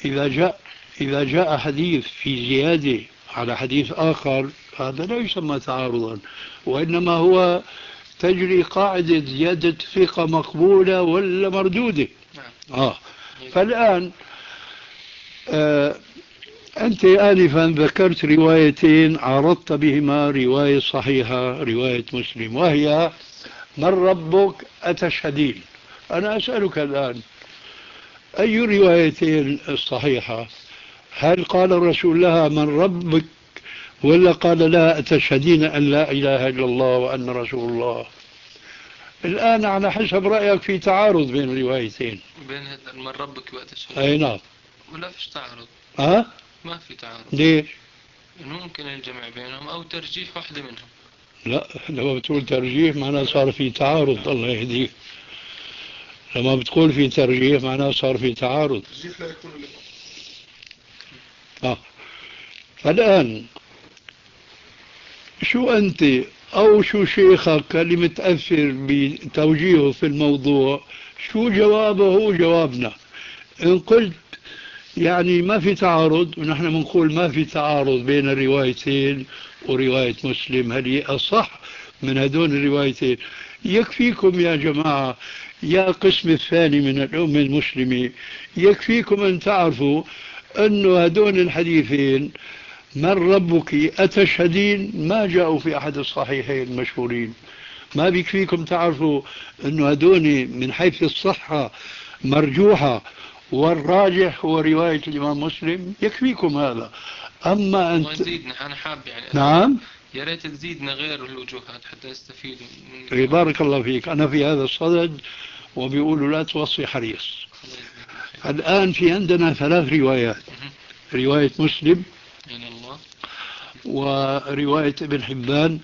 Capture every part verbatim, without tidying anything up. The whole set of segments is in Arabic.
إذا جاء إذا جاء حديث في زيادة على حديث آخر هذا لا يسمى تعارضا، وإنما هو تجري قاعدة زيادة ثقة مقبولة ولا مردودة. آه. فالآن آه أنت آنفا ذكرت روايتين عرضت بهما رواية صحيحة رواية مسلم، وهي من ربك أتشهدين. أنا أسألك الآن أي روايتين الصحيحة؟ هل قال الرسول لها من ربك ولا قال لا أتشهدين أن لا إله إلا الله وأن رسول الله؟ الآن على حسب رأيك في تعارض بين الروايتين، بين من ربك وأتشهدين. أي نعم. ولا فيش تعارض. أه؟ ما في تعارض. ليش؟ ممكن الجمع بينهم أو ترجيح واحدة منهم. لا، لما بتقول ترجيح معناه صار في تعارض. الله يهديك. لما بتقول في ترجيح معناه صار في تعارض. ترجيح لا يكون لك. آه. فالآن شو أنت أو شو شيخك اللي متأثر بتوجيهه في الموضوع، شو جوابه هو جوابنا؟ إن قلت يعني ما في تعارض، ونحن بنقول ما في تعارض بين الروايتين ورواية مسلم هذه أصح من هدول الروايتين، يكفيكم يا جماعة يا قسم الثاني من الأمة المسلمة، يكفيكم أن تعرفوا أن هدول الحديثين من ربك أتشهدين ما جاءوا في أحد الصحيحين المشهورين. ما بيكفيكم تعرفوا أن هدول من حيث الصحة مرجوحة والراجح هو رواية الإمام مسلم؟ يكفيكم هذا. أما أنت وزيدنا أنا حاب يعني نعم يا ريت تزيدنا غير الوجوهات حتى نستفيد من... بارك الله فيك. أنا في هذا الصدد وبيقولوا لا توصي حريص. الآن في عندنا ثلاث روايات، رواية مسلم الله ورواية ابن حبان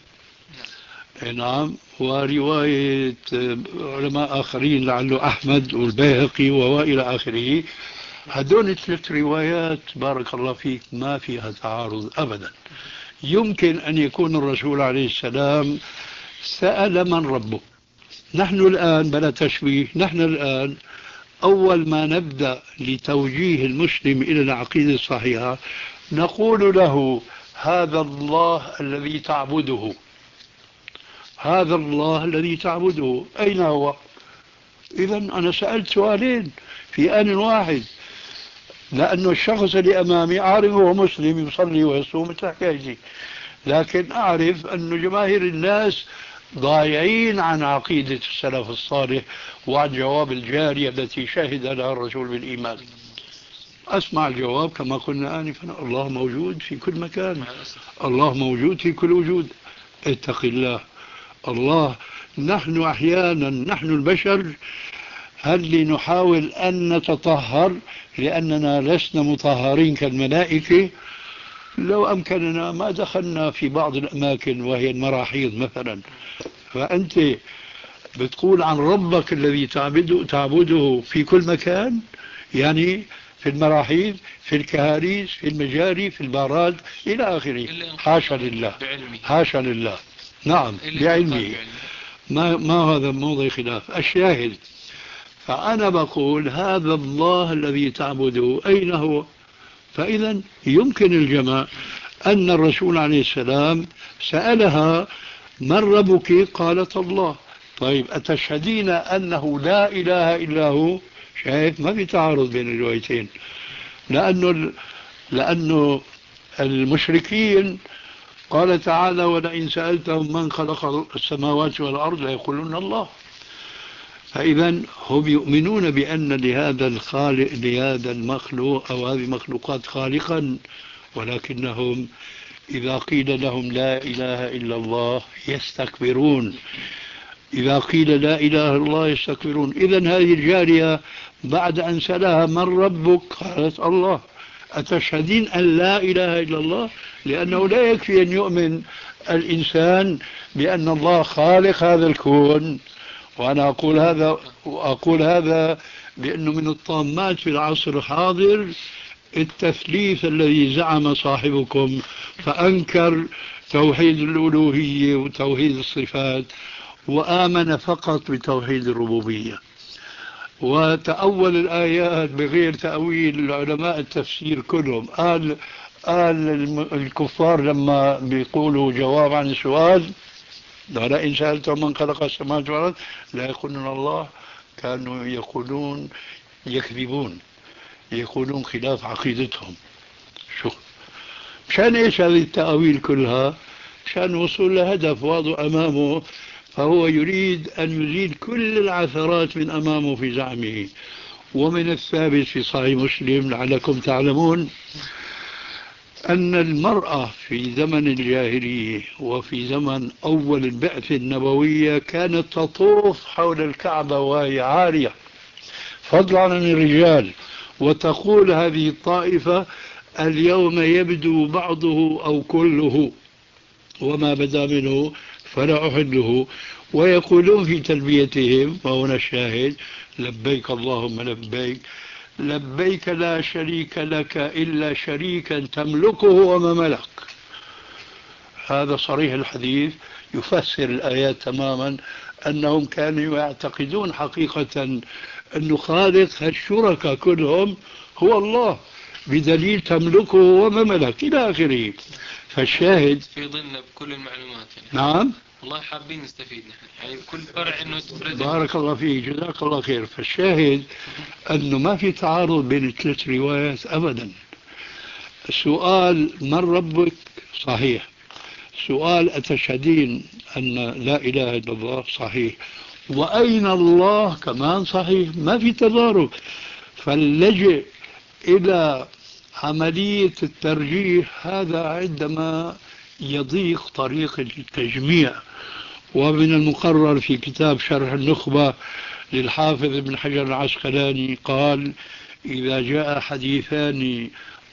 نعم، ورواية علماء آخرين لعله أحمد والبيهقي وإلى آخره. هدول الثلاث روايات بارك الله فيك ما فيها تعارض أبدا. يمكن أن يكون الرسول عليه السلام سأل من ربه. نحن الآن بلا تشبيه، نحن الآن أول ما نبدأ لتوجيه المسلم إلى العقيدة الصحيحة نقول له هذا الله الذي تعبده، هذا الله الذي تعبده أين هو؟ إذن أنا سألت سؤالين في آن واحد، لأنه الشخص اللي أمامي أعرف هو مسلم يصلي ويصوم مثل حكايتي، لكن أعرف أن جماهير الناس ضايعين عن عقيدة السلف الصالح وعن جواب الجارية التي شهد لها الرسول بالإيمان. أسمع الجواب كما قلنا آنفا، الله موجود في كل مكان، الله موجود في كل وجود، اتق الله. الله نحن أحيانا نحن البشر هل نحاول أن نتطهر لأننا لسنا مطهرين كالملائكة؟ لو أمكننا ما دخلنا في بعض الأماكن وهي المراحيض مثلا. فأنت بتقول عن ربك الذي تعبده, تعبده في كل مكان، يعني في المراحيض، في الكهاريس، في المجاري، في البارات إلى آخره. حاشا لله، حاشا لله. نعم بعلمه، ما, ما هذا موضع خلاف. الشاهد فأنا بقول هذا الله الذي تعبده أين هو؟ فإذا يمكن الجمع أن الرسول عليه السلام سألها من ربك؟ قالت الله. طيب أتشهدين أنه لا إله إلا هو؟ شايف ما في تعارض بين الروايتين، لأنه لأنه المشركين قال تعالى ولئن سألتهم من خلق السماوات والأرض ليقولون الله. فإذا هم يؤمنون بأن لهذا الخالق لهذا المخلوق أو هذه المخلوقات خالقا، ولكنهم إذا قيل لهم لا إله إلا الله يستكبرون، إذا قيل لا إله إلا الله يستكبرون. إذن هذه الجارية بعد أن سألها من ربك؟ قالت الله. أتشهدين أن لا إله إلا الله؟ لأنه لا يكفي أن يؤمن الإنسان بأن الله خالق هذا الكون. وأنا أقول هذا وأقول هذا بأنه من الطامات في العصر الحاضر التثليث الذي زعم صاحبكم فأنكر توحيد الألوهية وتوحيد الصفات وآمن فقط بتوحيد الربوبية. وتأول الآيات بغير تأويل علماء التفسير كلهم. قال قال الكفار لما بيقولوا جواب عن السؤال ولئن سألتم من خلق السماوات والأرض لا يقولون الله، كانوا يقولون يكذبون، يقولون خلاف عقيدتهم. شو مشان ايش هذه التأويل كلها؟ مشان وصول لهدف واضح أمامه، فهو يريد أن يزيل كل العثرات من أمامه في زعمه. ومن الثابت في صحيح مسلم لعلكم تعلمون أن المرأة في زمن الجاهلية وفي زمن أول البعثة النبوية كانت تطوف حول الكعبة وهي عارية فضلا عن الرجال، وتقول هذه الطائفة اليوم يبدو بعضه أو كله وما بدا منه فلا أحله، ويقولون في تلبيتهم وهنا الشاهد لبيك اللهم لبيك لبيك لا شريك لك إلا شريكا تملكه وما ملك. هذا صريح الحديث يفسر الآيات تماما، أنهم كانوا يعتقدون حقيقة أن خالق هالشركاء كلهم هو الله بدليل تملكه وما ملك إلى آخره. فالشاهد في ضمن بكل المعلومات يعني. نعم والله حابين نستفيد نحن يعني كل فرع انه تفرد. بارك الله فيك جزاك الله خير. فالشاهد انه ما في تعارض بين الثلاث روايات ابدا. سؤال من ربك صحيح، سؤال اتشهدين ان لا اله الا الله صحيح، واين الله كمان صحيح، ما في تضارب. فاللجئ الى عملية الترجيح هذا عندما يضيق طريق التجميع. ومن المقرر في كتاب شرح النخبة للحافظ ابن حجر العسقلاني قال إذا جاء حديثان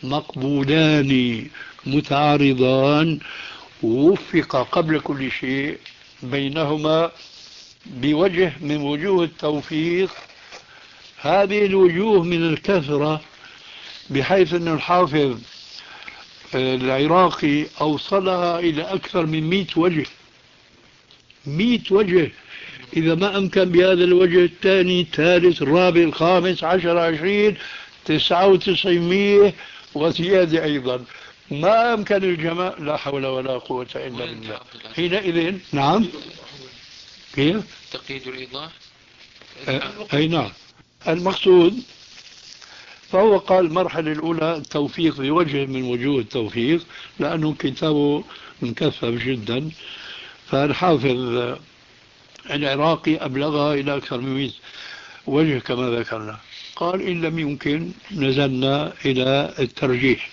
مقبولان متعارضان وفق قبل كل شيء بينهما بوجه من وجوه التوفيق. هذه الوجوه من الكثرة بحيث أن الحافظ العراقي أوصلها إلى أكثر من مئة وجه مئة وجه. إذا ما أمكن بهذا الوجه الثاني الثالث الرابع الخامس عشر عشرين تسعة وتسعمية وزيادة أيضا ما أمكن الجمع، لا حول ولا قوة إلا بالله. حينئذ نعم كيف تقييد الإيضاح أي نعم المقصود. فهو قال المرحلة الأولى التوفيق بوجه من وجوه التوفيق لأنه كتابه مكثف جدا. فالحافظ العراقي أبلغها إلى أكثر من مئة وجه كما ذكرنا. قال إن لم يمكن نزلنا إلى الترجيح.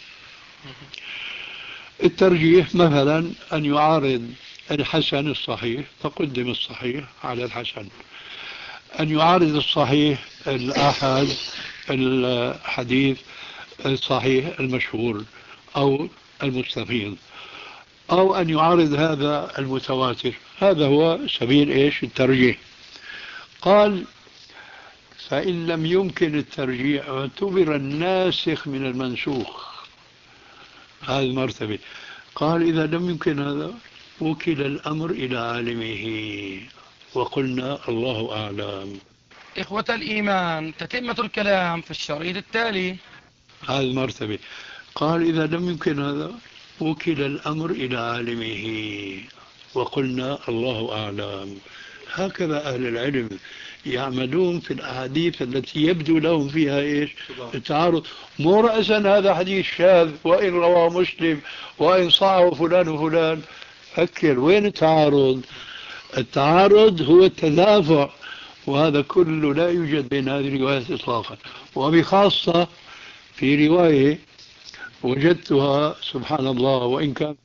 الترجيح مثلا أن يعارض الحسن الصحيح فقدم الصحيح على الحسن، أن يعارض الصحيح الآحاد الحديث الصحيح المشهور أو المستفيض، أو أن يعارض هذا المتواتر. هذا هو سبيل إيش الترجيح. قال فإن لم يمكن الترجيح اعتبر الناسخ من المنسوخ، هذه المرتبة. قال إذا لم يمكن هذا وكل الأمر إلى عالمه وقلنا الله أعلم. إخوة الإيمان، تتمة الكلام في الشريط التالي. هذه المرتبة. قال إذا لم يمكن هذا وكل الأمر إلى عالمه وقلنا الله أعلم. هكذا أهل العلم يعملون في الأحاديث التي يبدو لهم فيها إيش التعارض. مو رأسا هذا حديث شاذ وإن رواه مسلم وإن صعه فلان وفلان. فكر وين التعارض؟ التعارض هو التدافع، وهذا كله لا يوجد بين هذه الروايات إطلاقا. وبخاصة في رواية وجدتها سبحان الله وإن كان